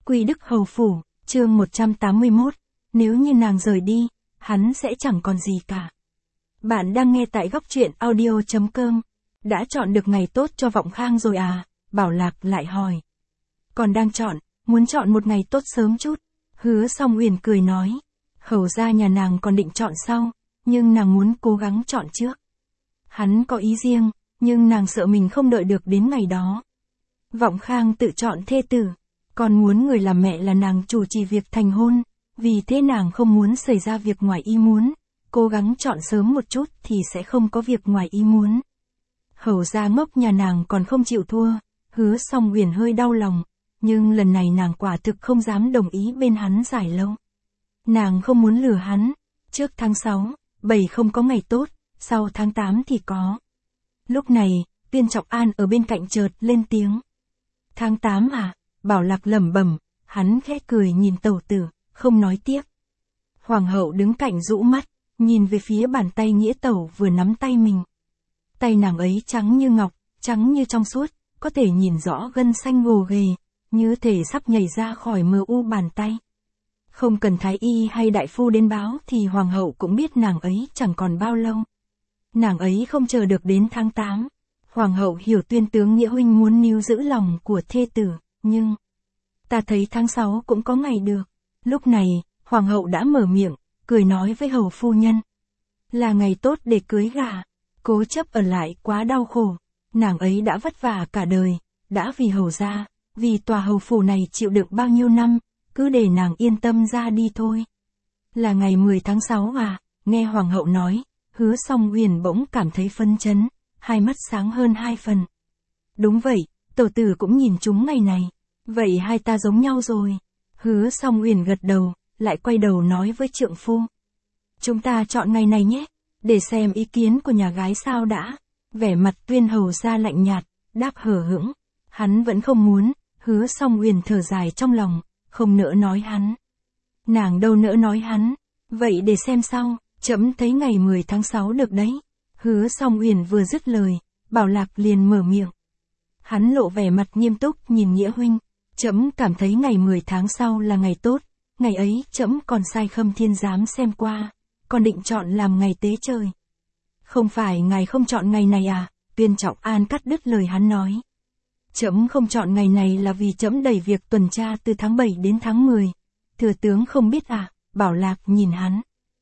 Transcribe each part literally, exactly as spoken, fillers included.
Quy Đức Hầu Phủ, chương một trăm tám mươi mốt, nếu như nàng rời đi, hắn sẽ chẳng còn gì cả. Bạn đang nghe tại góc truyện audio chấm com. Đã chọn được ngày tốt cho Vọng Khang rồi à? Bảo Lạc lại hỏi. Còn đang chọn, muốn chọn một ngày tốt sớm chút. Hứa Song Uyển cười nói. Hầu ra nhà nàng còn định chọn sau, nhưng nàng muốn cố gắng chọn trước. Hắn có ý riêng, nhưng nàng sợ mình không đợi được đến ngày đó. Vọng Khang tự chọn thê tử, còn muốn người làm mẹ là nàng chủ trì việc thành hôn, vì thế nàng không muốn xảy ra việc ngoài ý muốn, cố gắng chọn sớm một chút thì sẽ không có việc ngoài ý muốn. Hầu gia ngốc nhà nàng còn không chịu thua, Hứa Song Uyển hơi đau lòng, nhưng lần này nàng quả thực không dám đồng ý bên hắn dài lâu. Nàng không muốn lừa hắn, trước tháng sáu, bảy không có ngày tốt, sau tháng tám thì có. Lúc này, Tuyên Trọng An ở bên cạnh chợt lên tiếng. Tháng tám à? Bảo Lạc lẩm bẩm, hắn khẽ cười nhìn tẩu tử, không nói tiếp. Hoàng hậu đứng cạnh rũ mắt, nhìn về phía bàn tay nghĩa tẩu vừa nắm tay mình. Tay nàng ấy trắng như ngọc, trắng như trong suốt, có thể nhìn rõ gân xanh gồ ghề, như thể sắp nhảy ra khỏi mờ u bàn tay. Không cần thái y hay đại phu đến báo thì hoàng hậu cũng biết nàng ấy chẳng còn bao lâu. Nàng ấy không chờ được đến tháng tám. Hoàng hậu hiểu Tuyên tướng nghĩa huynh muốn níu giữ lòng của thê tử, nhưng ta thấy tháng sáu cũng có ngày được. Lúc này, hoàng hậu đã mở miệng, cười nói với hầu phu nhân. Là ngày tốt để cưới gả, cố chấp ở lại quá đau khổ. Nàng ấy đã vất vả cả đời, đã vì hầu gia, vì tòa hầu phủ này chịu đựng bao nhiêu năm, cứ để nàng yên tâm ra đi thôi. Là ngày mười tháng sáu à? Nghe hoàng hậu nói, Hứa Song Uyển bỗng cảm thấy phấn chấn, hai mắt sáng hơn hai phần. Đúng vậy, tổ tử cũng nhìn chúng ngày này. Vậy hai ta giống nhau rồi. Hứa Song Uyển gật đầu, lại quay đầu nói với trượng phu. Chúng ta chọn ngày này nhé, để xem ý kiến của nhà gái sao đã. Vẻ mặt Tuyên hầu ra lạnh nhạt, đáp hờ hững. Hắn vẫn không muốn. Hứa Song Uyển thở dài trong lòng, không nỡ nói hắn. Nàng đâu nỡ nói hắn. Vậy để xem sau, trẫm thấy ngày mười tháng sáu được đấy. Hứa Song Uyển vừa dứt lời, Bảo Lạc liền mở miệng. Hắn lộ vẻ mặt nghiêm túc nhìn nghĩa huynh. Trẫm cảm thấy ngày mười tháng sau là ngày tốt, ngày ấy trẫm còn sai Khâm Thiên Giám xem qua, còn định chọn làm ngày tế trời. Không phải ngài không chọn ngày này à? Tuyên Trọng An cắt đứt lời hắn nói. Trẫm không chọn ngày này là vì trẫm đẩy việc tuần tra từ tháng bảy đến tháng mười. Thừa tướng không biết à? Bảo Lạc nhìn hắn.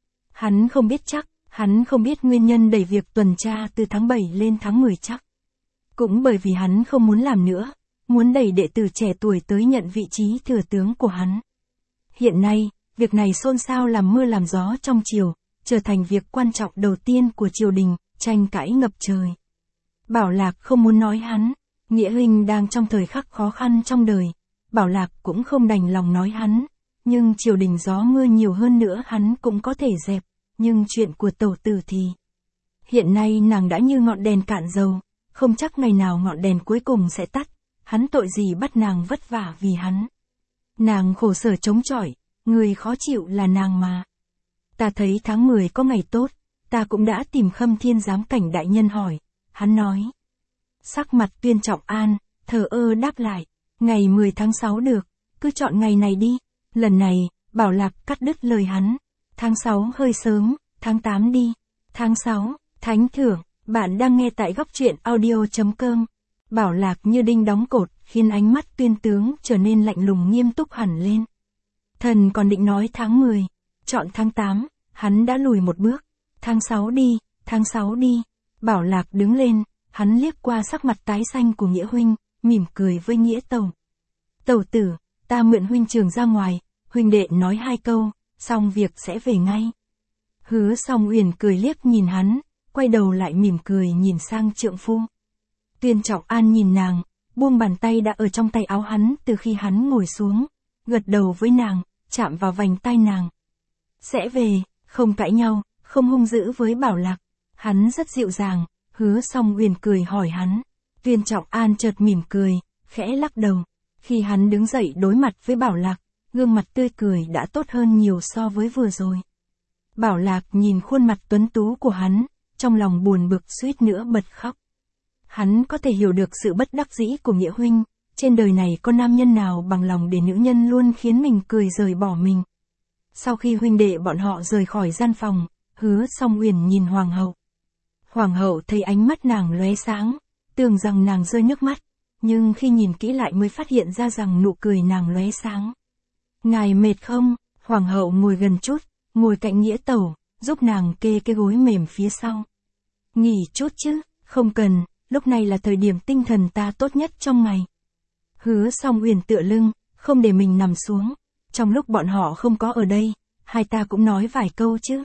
Hắn không biết chắc, hắn không biết nguyên nhân đẩy việc tuần tra từ tháng bảy lên tháng mười chắc. Cũng bởi vì hắn không muốn làm nữa, muốn đẩy đệ tử trẻ tuổi tới nhận vị trí thừa tướng của hắn. Hiện nay, việc này xôn xao làm mưa làm gió trong triều, trở thành việc quan trọng đầu tiên của triều đình, tranh cãi ngập trời. Bảo Lạc không muốn nói hắn, nghĩa huynh đang trong thời khắc khó khăn trong đời, Bảo Lạc cũng không đành lòng nói hắn, nhưng triều đình gió mưa nhiều hơn nữa hắn cũng có thể dẹp, nhưng chuyện của tẩu tử thì... Hiện nay nàng đã như ngọn đèn cạn dầu, không chắc ngày nào ngọn đèn cuối cùng sẽ tắt, hắn tội gì bắt nàng vất vả vì hắn. Nàng khổ sở chống chọi, người khó chịu là nàng mà. Ta thấy tháng mười có ngày tốt, ta cũng đã tìm Khâm Thiên Giám Cảnh đại nhân hỏi, hắn nói. Sắc mặt Tuyên Trọng An, thờ ơ đáp lại, ngày mười tháng sáu được, cứ chọn ngày này đi. Lần này, Bảo Lạc cắt đứt lời hắn. Tháng sáu hơi sớm, tháng tám đi. Tháng sáu, thánh thưởng, bạn đang nghe tại góc truyện audio chấm com. Bảo Lạc như đinh đóng cột, khiến ánh mắt Tuyên tướng trở nên lạnh lùng nghiêm túc hẳn lên. Thần còn định nói tháng mười, chọn tháng tám, hắn đã lùi một bước. Tháng sáu đi, tháng sáu đi. Bảo Lạc đứng lên, hắn liếc qua sắc mặt tái xanh của nghĩa huynh, mỉm cười với nghĩa tẩu. Tẩu tử, ta mượn huynh trường ra ngoài, huynh đệ nói hai câu, xong việc sẽ về ngay. Hứa Song Uyển cười liếc nhìn hắn, quay đầu lại mỉm cười nhìn sang trượng phu. Tuyên Trọng An nhìn nàng, buông bàn tay đã ở trong tay áo hắn từ khi hắn ngồi xuống, gật đầu với nàng, chạm vào vành tai nàng. Sẽ về, không cãi nhau, không hung dữ với Bảo Lạc. Hắn rất dịu dàng. Hứa Song Uyển cười hỏi hắn. Tuyên Trọng An chợt mỉm cười, khẽ lắc đầu. Khi hắn đứng dậy đối mặt với Bảo Lạc, gương mặt tươi cười đã tốt hơn nhiều so với vừa rồi. Bảo Lạc nhìn khuôn mặt tuấn tú của hắn, trong lòng buồn bực suýt nữa bật khóc. Hắn có thể hiểu được sự bất đắc dĩ của nghĩa huynh, trên đời này có nam nhân nào bằng lòng để nữ nhân luôn khiến mình cười rời bỏ mình. Sau khi huynh đệ bọn họ rời khỏi gian phòng, Hứa Song Uyển nhìn hoàng hậu. Hoàng hậu thấy ánh mắt nàng lóe sáng, tưởng rằng nàng rơi nước mắt, nhưng khi nhìn kỹ lại mới phát hiện ra rằng nụ cười nàng lóe sáng. Ngài mệt không? Hoàng hậu ngồi gần chút, ngồi cạnh Nghĩa Tẩu, giúp nàng kê cái gối mềm phía sau. Nghỉ chút chứ, không cần, lúc này là thời điểm tinh thần ta tốt nhất trong ngày. Hứa Song Uyển tựa lưng, không để mình nằm xuống. Trong lúc bọn họ không có ở đây, hai ta cũng nói vài câu chứ.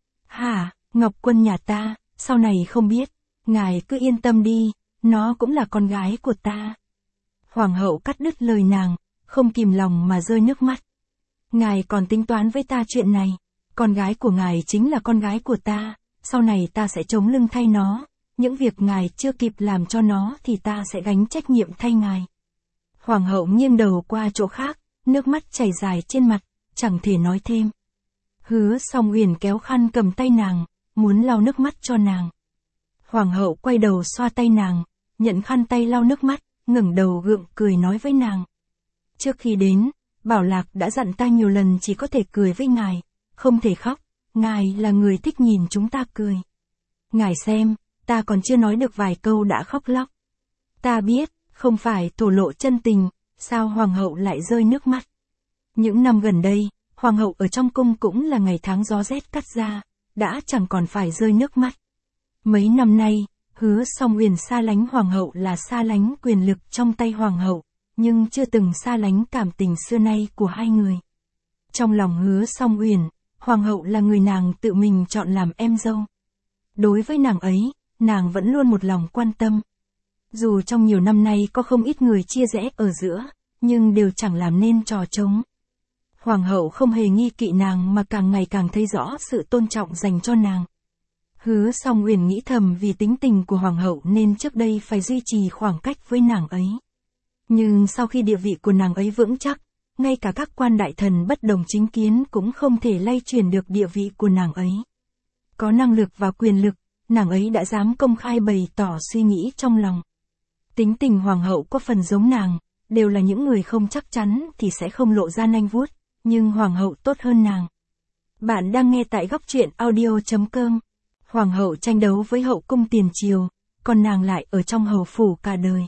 Hả, Ngọc Quân nhà ta, sau này không biết, ngài cứ yên tâm đi, nó cũng là con gái của ta. Hoàng hậu cắt đứt lời nàng, không kìm lòng mà rơi nước mắt. Ngài còn tính toán với ta chuyện này, con gái của ngài chính là con gái của ta, sau này ta sẽ chống lưng thay nó, những việc ngài chưa kịp làm cho nó thì ta sẽ gánh trách nhiệm thay ngài. Hoàng hậu nghiêng đầu qua chỗ khác, nước mắt chảy dài trên mặt, chẳng thể nói thêm. Hứa Song Uyển kéo khăn cầm tay nàng, muốn lau nước mắt cho nàng. Hoàng hậu quay đầu xoa tay nàng, nhận khăn tay lau nước mắt, ngẩng đầu gượng cười nói với nàng. Trước khi đến, Bảo Lạc đã dặn ta nhiều lần chỉ có thể cười với ngài, không thể khóc, ngài là người thích nhìn chúng ta cười. Ngài xem, ta còn chưa nói được vài câu đã khóc lóc. Ta biết, không phải thổ lộ chân tình, sao hoàng hậu lại rơi nước mắt. Những năm gần đây, hoàng hậu ở trong cung cũng là ngày tháng gió rét cắt da, đã chẳng còn phải rơi nước mắt. Mấy năm nay, Hứa Song Uyển xa lánh hoàng hậu là xa lánh quyền lực trong tay hoàng hậu, nhưng chưa từng xa lánh cảm tình xưa nay của hai người. Trong lòng Hứa Song Uyển, hoàng hậu là người nàng tự mình chọn làm em dâu. Đối với nàng ấy, nàng vẫn luôn một lòng quan tâm. Dù trong nhiều năm nay có không ít người chia rẽ ở giữa, nhưng đều chẳng làm nên trò trống. Hoàng hậu không hề nghi kỵ nàng mà càng ngày càng thấy rõ sự tôn trọng dành cho nàng. Hứa Song Uyển nghĩ thầm vì tính tình của hoàng hậu nên trước đây phải duy trì khoảng cách với nàng ấy. Nhưng sau khi địa vị của nàng ấy vững chắc, ngay cả các quan đại thần bất đồng chính kiến cũng không thể lay chuyển được địa vị của nàng ấy. Có năng lực và quyền lực, nàng ấy đã dám công khai bày tỏ suy nghĩ trong lòng. Tính tình hoàng hậu có phần giống nàng, đều là những người không chắc chắn thì sẽ không lộ ra nanh vuốt, nhưng hoàng hậu tốt hơn nàng. Bạn đang nghe tại góc truyện audio chấm com. Hoàng hậu tranh đấu với hậu cung tiền triều, còn nàng lại ở trong hầu phủ cả đời.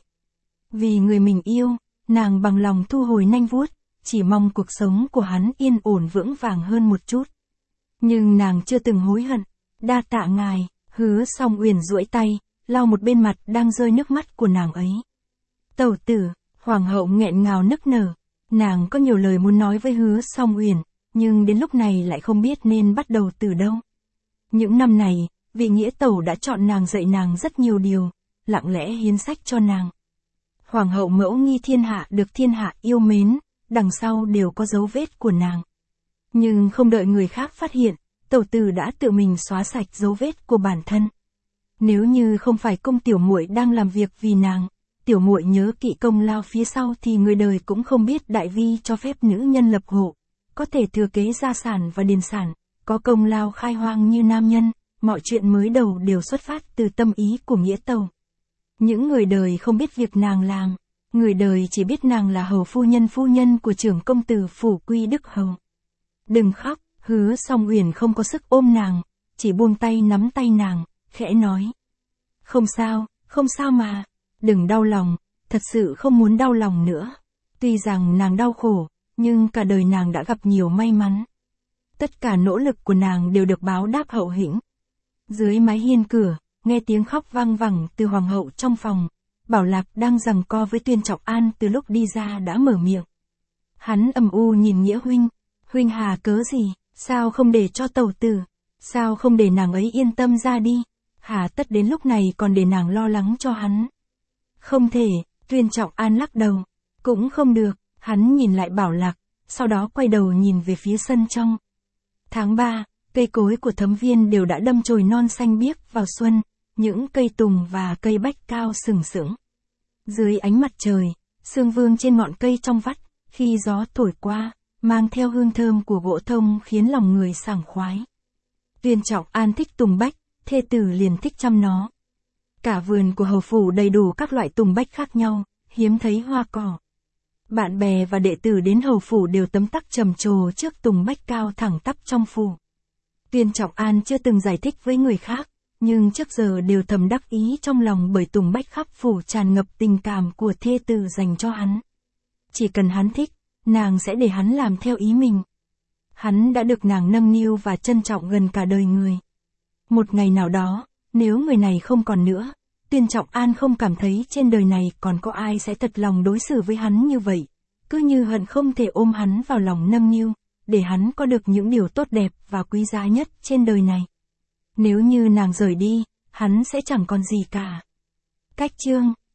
Vì người mình yêu, nàng bằng lòng thu hồi nanh vuốt, chỉ mong cuộc sống của hắn yên ổn vững vàng hơn một chút. Nhưng nàng chưa từng hối hận, đa tạ ngài. Hứa Song Uyển duỗi tay, lau một bên mặt đang rơi nước mắt của nàng ấy. Tẩu tử, hoàng hậu nghẹn ngào nức nở, nàng có nhiều lời muốn nói với Hứa Song Uyển, nhưng đến lúc này lại không biết nên bắt đầu từ đâu. Những năm này, vị Nghĩa Tẩu đã chọn nàng dạy nàng rất nhiều điều, lặng lẽ hiến sách cho nàng. Hoàng hậu mẫu nghi thiên hạ được thiên hạ yêu mến, đằng sau đều có dấu vết của nàng. Nhưng không đợi người khác phát hiện, tẩu tử đã tự mình xóa sạch dấu vết của bản thân. Nếu như không phải cung tiểu muội đang làm việc vì nàng, tiểu muội nhớ kỹ công lao phía sau thì người đời cũng không biết đại vi cho phép nữ nhân lập hộ, có thể thừa kế gia sản và điền sản, có công lao khai hoang như nam nhân, mọi chuyện mới đầu đều xuất phát từ tâm ý của Nghĩa Tẩu. Những người đời không biết việc nàng làm, người đời chỉ biết nàng là hầu phu nhân phu nhân của trưởng công tử phủ Quy Đức Hầu. Đừng khóc, Hứa Song Uyển không có sức ôm nàng, chỉ buông tay nắm tay nàng, khẽ nói. Không sao, không sao mà, đừng đau lòng, thật sự không muốn đau lòng nữa. Tuy rằng nàng đau khổ, nhưng cả đời nàng đã gặp nhiều may mắn. Tất cả nỗ lực của nàng đều được báo đáp hậu hĩnh. Dưới mái hiên cửa, nghe tiếng khóc vang vẳng từ hoàng hậu trong phòng, Bảo Lạc đang giằng co với Tuyên Trọng An từ lúc đi ra đã mở miệng. Hắn âm u nhìn Nghĩa huynh, huynh hà cớ gì, sao không để cho tẩu tử, sao không để nàng ấy yên tâm ra đi, hà tất đến lúc này còn để nàng lo lắng cho hắn. Không thể, Tuyên Trọng An lắc đầu, cũng không được, hắn nhìn lại Bảo Lạc, sau đó quay đầu nhìn về phía sân trong. Tháng ba, cây cối của Thấm Viên đều đã đâm chồi non xanh biếc vào xuân, những cây tùng và cây bách cao sừng sững. Dưới ánh mặt trời, sương vương trên ngọn cây trong vắt, khi gió thổi qua, mang theo hương thơm của gỗ thông khiến lòng người sảng khoái. Tuyên Trọng An thích tùng bách, thê tử liền thích chăm nó. Cả vườn của hầu phủ đầy đủ các loại tùng bách khác nhau, hiếm thấy hoa cỏ. Bạn bè và đệ tử đến hầu phủ đều tấm tắc trầm trồ trước Tùng Bách cao thẳng tắp trong phủ. Tuyên Trọng An chưa từng giải thích với người khác, nhưng trước giờ đều thầm đắc ý trong lòng bởi Tùng Bách khắp phủ tràn ngập tình cảm của thê tử dành cho hắn. Chỉ cần hắn thích, nàng sẽ để hắn làm theo ý mình. Hắn đã được nàng nâng niu và trân trọng gần cả đời người. Một ngày nào đó, nếu người này không còn nữa, Tuyên Trọng An không cảm thấy trên đời này còn có ai sẽ thật lòng đối xử với hắn như vậy, cứ như hận không thể ôm hắn vào lòng nâng niu, để hắn có được những điều tốt đẹp và quý giá nhất trên đời này. Nếu như nàng rời đi, hắn sẽ chẳng còn gì cả. Cách chương